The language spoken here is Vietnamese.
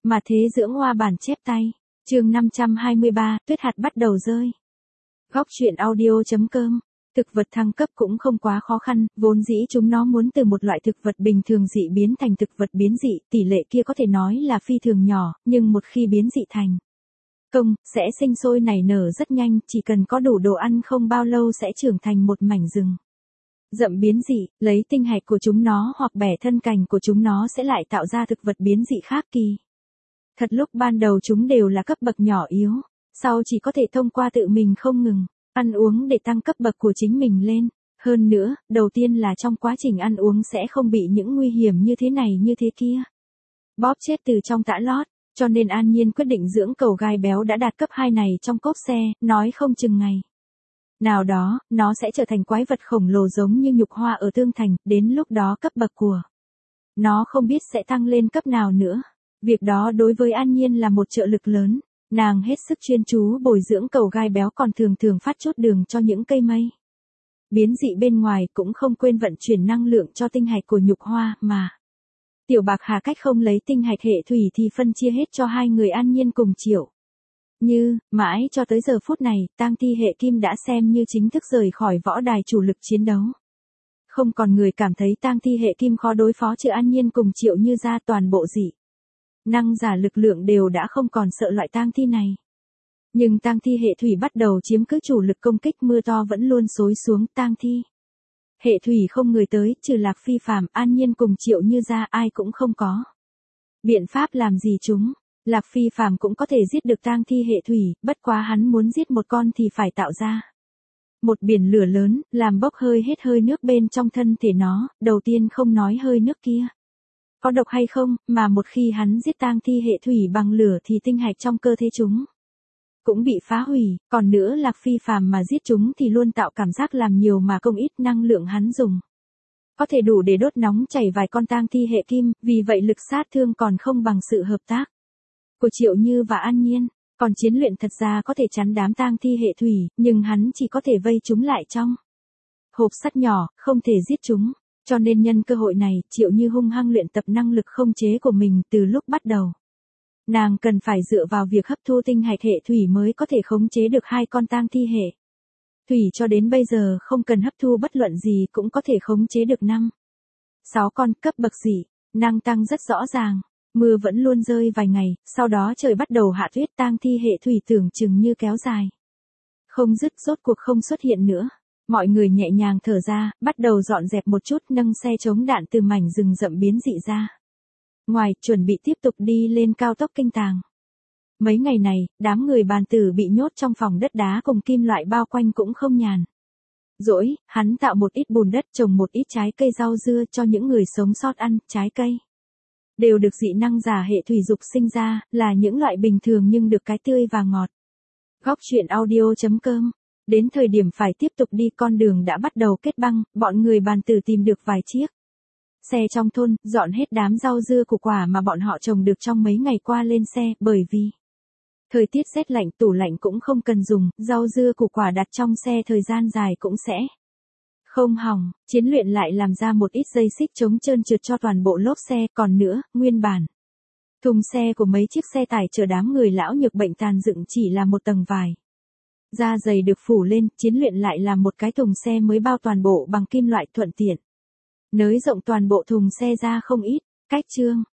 Mà thế dưỡng hoa bản chép tay. Chương 523, tuyết hạt bắt đầu rơi. Góc truyện audio.com. Thực vật thăng cấp cũng không quá khó khăn, vốn dĩ chúng nó muốn từ một loại thực vật bình thường dị biến thành thực vật biến dị, tỷ lệ kia có thể nói là phi thường nhỏ, nhưng một khi biến dị thành công, sẽ sinh sôi nảy nở rất nhanh, chỉ cần có đủ đồ ăn không bao lâu sẽ trưởng thành một mảnh rừng rậm biến dị, lấy tinh hạch của chúng nó hoặc bẻ thân cành của chúng nó sẽ lại tạo ra thực vật biến dị khác kỳ. Thật lúc ban đầu chúng đều là cấp bậc nhỏ yếu, sau chỉ có thể thông qua tự mình không ngừng ăn uống để tăng cấp bậc của chính mình lên. Hơn nữa, đầu tiên là trong quá trình ăn uống sẽ không bị những nguy hiểm như thế này như thế kia bóp chết từ trong tã lót, cho nên An Nhiên quyết định dưỡng cầu gai béo đã đạt cấp 2 này trong cốp xe, nói không chừng ngày nào đó, nó sẽ trở thành quái vật khổng lồ giống như nhục hoa ở Tương Thành, đến lúc đó cấp bậc của nó không biết sẽ tăng lên cấp nào nữa. Việc đó đối với An Nhiên là một trợ lực lớn, nàng hết sức chuyên chú bồi dưỡng cầu gai béo còn thường thường phát chốt đường cho những cây mây biến dị bên ngoài, cũng không quên vận chuyển năng lượng cho tinh hạch của nhục hoa mà. Tiểu Bạc Hà cách không lấy tinh hạch hệ thủy thì phân chia hết cho hai người An Nhiên cùng Triệu Như, mãi cho tới giờ phút này, tang thi hệ kim đã xem như chính thức rời khỏi võ đài chủ lực chiến đấu. Không còn người cảm thấy tang thi hệ kim khó đối phó, trừ An Nhiên cùng Triệu Như ra, toàn bộ dị năng giả lực lượng đều đã không còn sợ loại tang thi này. Nhưng tang thi hệ thủy bắt đầu chiếm cứ chủ lực công kích, mưa to vẫn luôn xối xuống, tang thi hệ thủy không người tới, trừ Lạc Phi Phàm, An Nhiên cùng Triệu Như ra, ai cũng không có biện pháp làm gì chúng. Lạc Phi Phàm cũng có thể giết được tang thi hệ thủy, bất quá hắn muốn giết một con thì phải tạo ra một biển lửa lớn, làm bốc hơi hết hơi nước bên trong thân thể nó, đầu tiên không nói hơi nước kia có độc hay không, mà một khi hắn giết tang thi hệ thủy bằng lửa thì tinh hạch trong cơ thể chúng cũng bị phá hủy, còn nữa Lạc Phi Phàm mà giết chúng thì luôn tạo cảm giác làm nhiều mà công ít, năng lượng hắn dùng có thể đủ để đốt nóng chảy vài con tang thi hệ kim, vì vậy lực sát thương còn không bằng sự hợp tác của Triệu Như và An Nhiên. Còn chiến luyện thật ra có thể chắn đám tang thi hệ thủy, nhưng hắn chỉ có thể vây chúng lại trong hộp sắt nhỏ, không thể giết chúng. Cho nên nhân cơ hội này, Triệu Như hung hăng luyện tập năng lực không chế của mình từ lúc bắt đầu. Nàng cần phải dựa vào việc hấp thu tinh hạch hệ thủy mới có thể khống chế được hai con tang thi hệ thủy, cho đến bây giờ không cần hấp thu bất luận gì cũng có thể khống chế được 5-6 con. Cấp bậc dị năng tăng rất rõ ràng. Mưa vẫn luôn rơi vài ngày, sau đó trời bắt đầu hạ tuyết, tang thi hệ thủy tưởng chừng như kéo dài không dứt rốt cuộc không xuất hiện nữa. Mọi người nhẹ nhàng thở ra, bắt đầu dọn dẹp một chút, nâng xe chống đạn từ mảnh rừng rậm biến dị ra ngoài, chuẩn bị tiếp tục đi lên cao tốc Kinh Tàng. Mấy ngày này, đám người Bàn Tử bị nhốt trong phòng đất đá cùng kim loại bao quanh cũng không nhàn rỗi, hắn tạo một ít bùn đất, trồng một ít trái cây rau dưa cho những người sống sót ăn. Trái cây đều được dị năng giả hệ thủy dục sinh ra, là những loại bình thường nhưng được cái tươi và ngọt. Góc truyện audio.com. Đến thời điểm phải tiếp tục đi, con đường đã bắt đầu kết băng, bọn người Bàn Tử tìm được vài chiếc xe trong thôn, dọn hết đám rau dưa củ quả mà bọn họ trồng được trong mấy ngày qua lên xe, bởi vì thời tiết rét lạnh, tủ lạnh cũng không cần dùng, rau dưa củ quả đặt trong xe thời gian dài cũng sẽ không hỏng. Chiến luyện lại làm ra một ít dây xích chống trơn trượt cho toàn bộ lốp xe, còn nữa, nguyên bản thùng xe của mấy chiếc xe tải chở đám người lão nhược bệnh tàn dựng chỉ là một tầng vải da dày được phủ lên, chiến luyện lại làm một cái thùng xe mới bao toàn bộ bằng kim loại, thuận tiện nới rộng toàn bộ thùng xe ra không ít. Cách chương